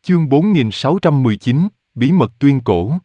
Chương 4619, Bí mật tuyên cổ.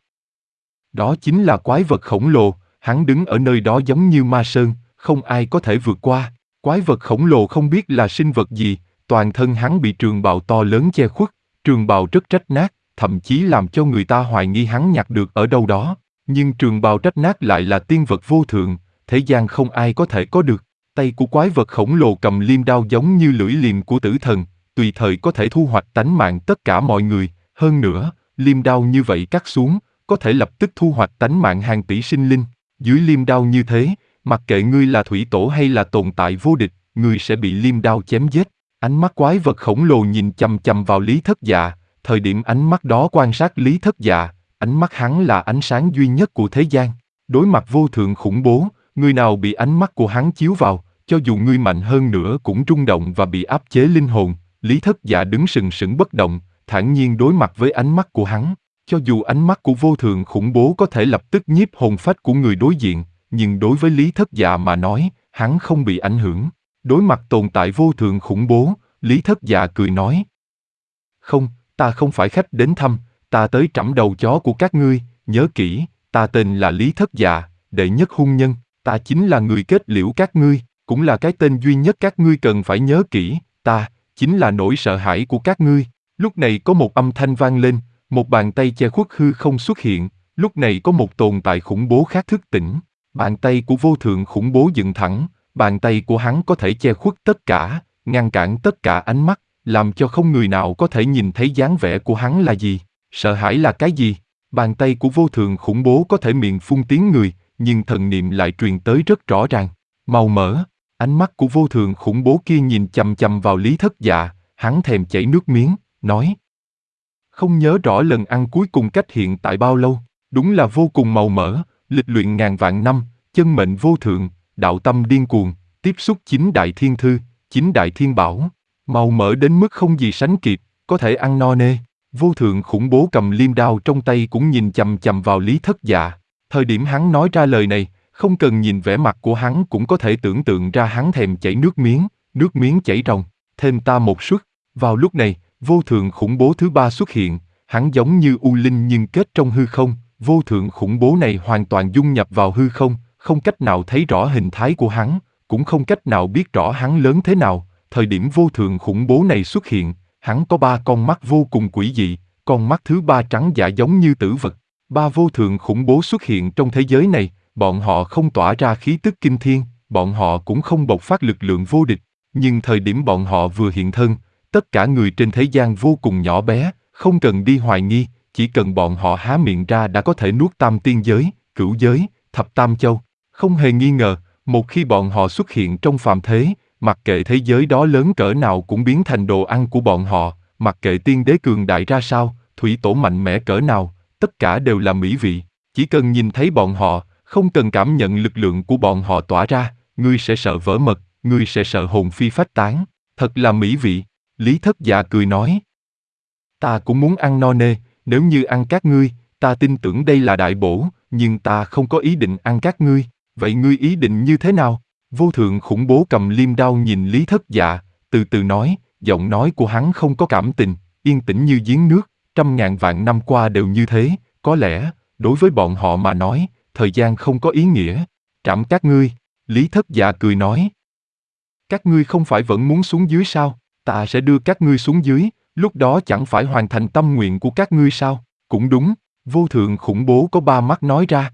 Đó chính là quái vật khổng lồ, hắn đứng ở nơi đó giống như ma sơn, không ai có thể vượt qua. Quái vật khổng lồ không biết là sinh vật gì, toàn thân hắn bị trường bào to lớn che khuất, trường bào rất rách nát, thậm chí làm cho người ta hoài nghi hắn nhặt được ở đâu đó. Nhưng trường bào rách nát lại là tiên vật vô thượng, thế gian không ai có thể có được. Tay của quái vật khổng lồ cầm liêm đao giống như lưỡi liềm của tử thần, tùy thời có thể thu hoạch tánh mạng tất cả mọi người. Hơn nữa, liêm đao như vậy cắt xuống, có thể lập tức thu hoạch tánh mạng hàng tỷ sinh linh. Dưới liêm đao như thế, mặc kệ ngươi là thủy tổ hay là tồn tại vô địch, ngươi sẽ bị liêm đao chém giết. Ánh mắt quái vật khổng lồ nhìn chằm chằm vào Lý Thất Dạ, thời điểm ánh mắt đó quan sát Lý Thất Dạ, ánh mắt hắn là ánh sáng duy nhất của thế gian. Đối mặt vô thượng khủng bố, người nào bị ánh mắt của hắn chiếu vào, cho dù ngươi mạnh hơn nữa cũng rung động và bị áp chế linh hồn. Lý Thất Dạ đứng sừng sững bất động, thản nhiên đối mặt với ánh mắt của hắn. Cho dù ánh mắt của vô thượng khủng bố có thể lập tức nhiếp hồn phách của người đối diện, nhưng đối với Lý Thất Dạ mà nói, hắn không bị ảnh hưởng. Đối mặt tồn tại vô thượng khủng bố, Lý Thất Dạ cười nói: "Không, ta không phải khách đến thăm, ta tới trẫm đầu chó của các ngươi, nhớ kỹ, ta tên là Lý Thất Dạ, đệ nhất hung nhân, ta chính là người kết liễu các ngươi, cũng là cái tên duy nhất các ngươi cần phải nhớ kỹ, ta chính là nỗi sợ hãi của các ngươi." Lúc này có một âm thanh vang lên, một bàn tay che khuất hư không xuất hiện, lúc này có một tồn tại khủng bố khác thức tỉnh. Bàn tay của vô thượng khủng bố dựng thẳng, bàn tay của hắn có thể che khuất tất cả, ngăn cản tất cả ánh mắt, làm cho không người nào có thể nhìn thấy dáng vẻ của hắn là gì, sợ hãi là cái gì. Bàn tay của vô thượng khủng bố có thể miệng phun tiếng người, nhưng thần niệm lại truyền tới rất rõ ràng. Màu mỡ, ánh mắt của vô thượng khủng bố kia nhìn chằm chằm vào Lý Thất Dạ, hắn thèm chảy nước miếng, nói: "Không nhớ rõ lần ăn cuối cùng cách hiện tại bao lâu, đúng là vô cùng màu mỡ, lịch luyện ngàn vạn năm, chân mệnh vô thượng, đạo tâm điên cuồng, tiếp xúc chín đại thiên thư, chín đại thiên bảo, màu mỡ đến mức không gì sánh kịp, có thể ăn no nê." Vô thượng khủng bố cầm liêm đao trong tay cũng nhìn chằm chằm vào Lý Thất Dạ. Thời điểm hắn nói ra lời này, không cần nhìn vẻ mặt của hắn cũng có thể tưởng tượng ra hắn thèm chảy nước miếng chảy ròng. Thêm ta một suất. Vào lúc này, vô thượng khủng bố thứ ba xuất hiện, hắn giống như u linh nhưng kết trong hư không. Vô thượng khủng bố này hoàn toàn dung nhập vào hư không, không cách nào thấy rõ hình thái của hắn, cũng không cách nào biết rõ hắn lớn thế nào. Thời điểm vô thượng khủng bố này xuất hiện, hắn có ba con mắt vô cùng quỷ dị, con mắt thứ ba trắng dạ giống như tử vật. Ba vô thượng khủng bố xuất hiện trong thế giới này, bọn họ không tỏa ra khí tức kinh thiên, bọn họ cũng không bộc phát lực lượng vô địch, nhưng thời điểm bọn họ vừa hiện thân, tất cả người trên thế gian vô cùng nhỏ bé, không cần đi hoài nghi, chỉ cần bọn họ há miệng ra đã có thể nuốt tam tiên giới, cửu giới, thập tam châu. Không hề nghi ngờ, một khi bọn họ xuất hiện trong phàm thế, mặc kệ thế giới đó lớn cỡ nào cũng biến thành đồ ăn của bọn họ, mặc kệ tiên đế cường đại ra sao, thủy tổ mạnh mẽ cỡ nào, tất cả đều là mỹ vị. Chỉ cần nhìn thấy bọn họ, không cần cảm nhận lực lượng của bọn họ tỏa ra, ngươi sẽ sợ vỡ mật, ngươi sẽ sợ hồn phi phách tán. Thật là mỹ vị. Lý Thất Dạ cười nói: "Ta cũng muốn ăn no nê, nếu như ăn các ngươi, ta tin tưởng đây là đại bổ, nhưng ta không có ý định ăn các ngươi, vậy ngươi ý định như thế nào?" Vô thượng khủng bố cầm liêm đao nhìn Lý Thất Dạ, từ từ nói, giọng nói của hắn không có cảm tình, yên tĩnh như giếng nước, trăm ngàn vạn năm qua đều như thế, có lẽ, đối với bọn họ mà nói, thời gian không có ý nghĩa. "Trảm các ngươi." Lý Thất Dạ cười nói: "Các ngươi không phải vẫn muốn xuống dưới sao? Ta sẽ đưa các ngươi xuống dưới, lúc đó chẳng phải hoàn thành tâm nguyện của các ngươi sao?" "Cũng đúng." Vô thượng khủng bố có ba mắt nói ra: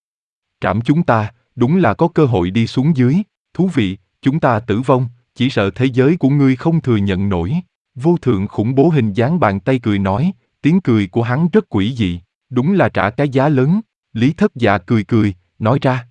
"Trảm chúng ta, đúng là có cơ hội đi xuống dưới, thú vị, chúng ta tử vong, chỉ sợ thế giới của ngươi không thừa nhận nổi." Vô thượng khủng bố hình dáng bàn tay cười nói, tiếng cười của hắn rất quỷ dị, đúng là trả cái giá lớn. Lý Thất Dạ cười cười, nói ra: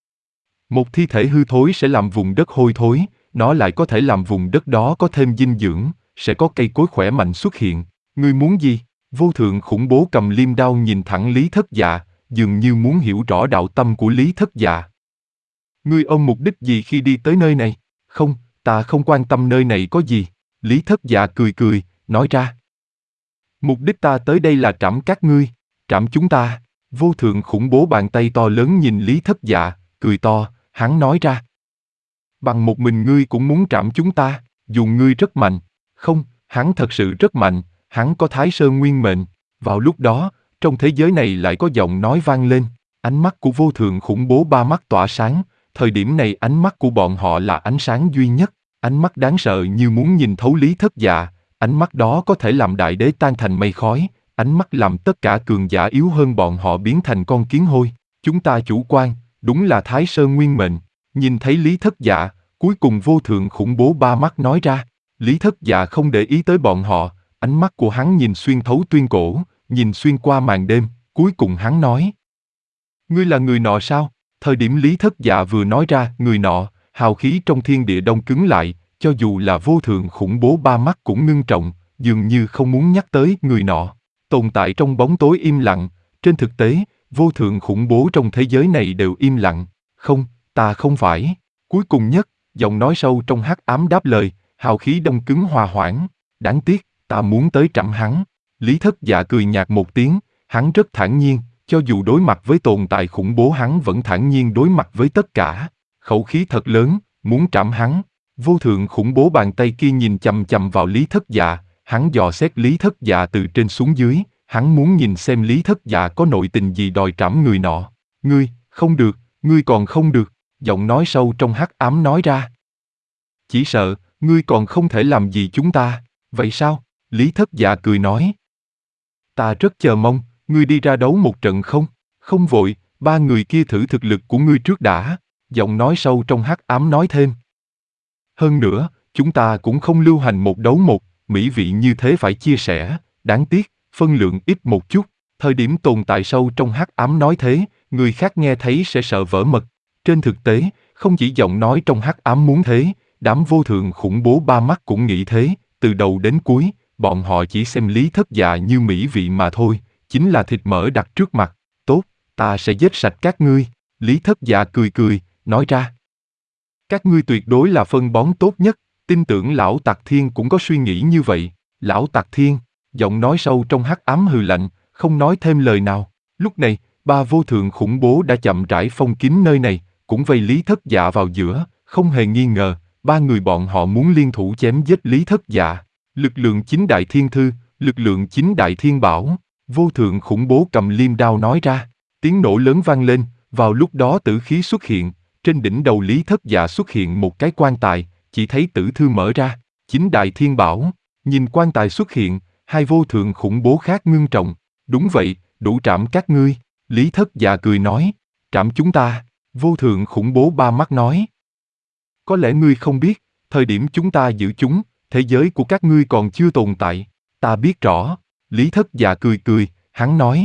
"Một thi thể hư thối sẽ làm vùng đất hôi thối, nó lại có thể làm vùng đất đó có thêm dinh dưỡng, sẽ có cây cối khỏe mạnh xuất hiện. Ngươi muốn gì?" Vô thượng khủng bố cầm liêm đao nhìn thẳng Lý Thất Dạ, dường như muốn hiểu rõ đạo tâm của Lý Thất Dạ. "Ngươi ôm mục đích gì khi đi tới nơi này?" "Không, ta không quan tâm nơi này có gì." Lý Thất Dạ cười cười, nói ra: "Mục đích ta tới đây là trảm các ngươi, trảm chúng ta." Vô thượng khủng bố bàn tay to lớn nhìn Lý Thất Dạ, cười to, hắn nói ra: "Bằng một mình ngươi cũng muốn trảm chúng ta, dù ngươi rất mạnh." "Không, hắn thật sự rất mạnh, hắn có Thái Sơn nguyên mệnh. Vào lúc đó, trong thế giới này lại có giọng nói vang lên, ánh mắt của vô thượng khủng bố ba mắt tỏa sáng, thời điểm này ánh mắt của bọn họ là ánh sáng duy nhất, ánh mắt đáng sợ như muốn nhìn thấu Lý Thất Dạ, ánh mắt đó có thể làm đại đế tan thành mây khói, ánh mắt làm tất cả cường giả yếu hơn bọn họ biến thành con kiến hôi. Chúng ta chủ quan, đúng là Thái Sơn nguyên mệnh. Nhìn thấy Lý Thất Dạ, cuối cùng vô thượng khủng bố ba mắt nói ra. Lý Thất Dạ không để ý tới bọn họ, ánh mắt của hắn nhìn xuyên thấu tuyên cổ, nhìn xuyên qua màn đêm, cuối cùng hắn nói. Ngươi là người nọ sao? Thời điểm Lý Thất Dạ vừa nói ra người nọ, hào khí trong thiên địa đông cứng lại, cho dù là vô thượng khủng bố ba mắt cũng ngưng trọng, dường như không muốn nhắc tới người nọ. Tồn tại trong bóng tối im lặng, trên thực tế, vô thượng khủng bố trong thế giới này đều im lặng. Không, ta không phải. Cuối cùng nhất, giọng nói sâu trong hắc ám đáp lời, hào khí đông cứng hòa hoãn. Đáng tiếc, ta muốn tới trẫm hắn. Lý Thất Dạ cười nhạt một tiếng, hắn rất thản nhiên, cho dù đối mặt với tồn tại khủng bố hắn vẫn thản nhiên đối mặt với tất cả. Khẩu khí thật lớn, muốn trảm hắn. Vô thượng khủng bố bàn tay kia nhìn chằm chằm vào Lý Thất Dạ, hắn dò xét Lý Thất Dạ từ trên xuống dưới, hắn muốn nhìn xem Lý Thất Dạ có nội tình gì đòi trảm người nọ. Ngươi, không được, ngươi còn không được, giọng nói sâu trong hắc ám nói ra. Chỉ sợ, ngươi còn không thể làm gì chúng ta, vậy sao? Lý Thất Dạ cười nói. Ta rất chờ mong, ngươi đi ra đấu một trận không? Không vội, ba người kia thử thực lực của ngươi trước đã, giọng nói sâu trong hắc ám nói thêm. Hơn nữa, chúng ta cũng không lưu hành một đấu một, mỹ vị như thế phải chia sẻ, đáng tiếc, phân lượng ít một chút. Thời điểm tồn tại sâu trong hắc ám nói thế, người khác nghe thấy sẽ sợ vỡ mật. Trên thực tế, không chỉ giọng nói trong hắc ám muốn thế, đám vô thượng khủng bố ba mắt cũng nghĩ thế, từ đầu đến cuối, bọn họ chỉ xem Lý Thất Dạ như mỹ vị mà thôi, chính là thịt mỡ đặt trước mặt. Tốt, ta sẽ giết sạch các ngươi. Lý Thất Dạ cười cười, nói ra. Các ngươi tuyệt đối là phân bón tốt nhất, tin tưởng lão Tặc Thiên cũng có suy nghĩ như vậy. Lão Tặc Thiên, giọng nói sâu trong hắc ám hừ lạnh, không nói thêm lời nào. Lúc này, ba vô thượng khủng bố đã chậm rãi phong kín nơi này, cũng vây Lý Thất Dạ vào giữa, không hề nghi ngờ, ba người bọn họ muốn liên thủ chém giết Lý Thất Dạ. Lực lượng chính đại thiên thư, lực lượng chính đại thiên bảo, vô thượng khủng bố cầm liêm đao nói ra, tiếng nổ lớn vang lên, vào lúc đó tử khí xuất hiện, trên đỉnh đầu Lý Thất Dạ xuất hiện một cái quan tài, chỉ thấy tử thư mở ra, chính đại thiên bảo, nhìn quan tài xuất hiện, hai vô thượng khủng bố khác ngưng trọng, đúng vậy, đủ trảm các ngươi, Lý Thất Dạ cười nói, trảm chúng ta, vô thượng khủng bố ba mắt nói. Có lẽ ngươi không biết, thời điểm chúng ta giữ chúng, thế giới của các ngươi còn chưa tồn tại, ta biết rõ, Lý Thất Dạ cười cười, hắn nói.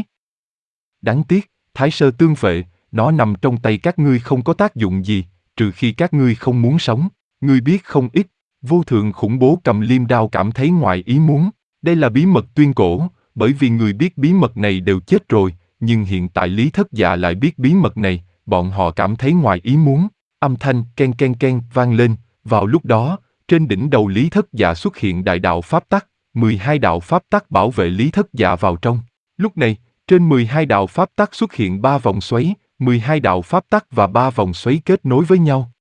Đáng tiếc, Thái Sơ Tương Phệ, nó nằm trong tay các ngươi không có tác dụng gì, trừ khi các ngươi không muốn sống, ngươi biết không ít, vô thượng khủng bố cầm liêm đao cảm thấy ngoài ý muốn, đây là bí mật tuyên cổ, bởi vì người biết bí mật này đều chết rồi, nhưng hiện tại Lý Thất Dạ lại biết bí mật này, bọn họ cảm thấy ngoài ý muốn, âm thanh ken ken ken vang lên, vào lúc đó, trên đỉnh đầu Lý Thất Dạ xuất hiện đại đạo pháp tắc, 12 đạo pháp tắc bảo vệ Lý Thất Dạ vào trong. Lúc này, trên 12 đạo pháp tắc xuất hiện 3 vòng xoáy, 12 đạo pháp tắc và 3 vòng xoáy kết nối với nhau.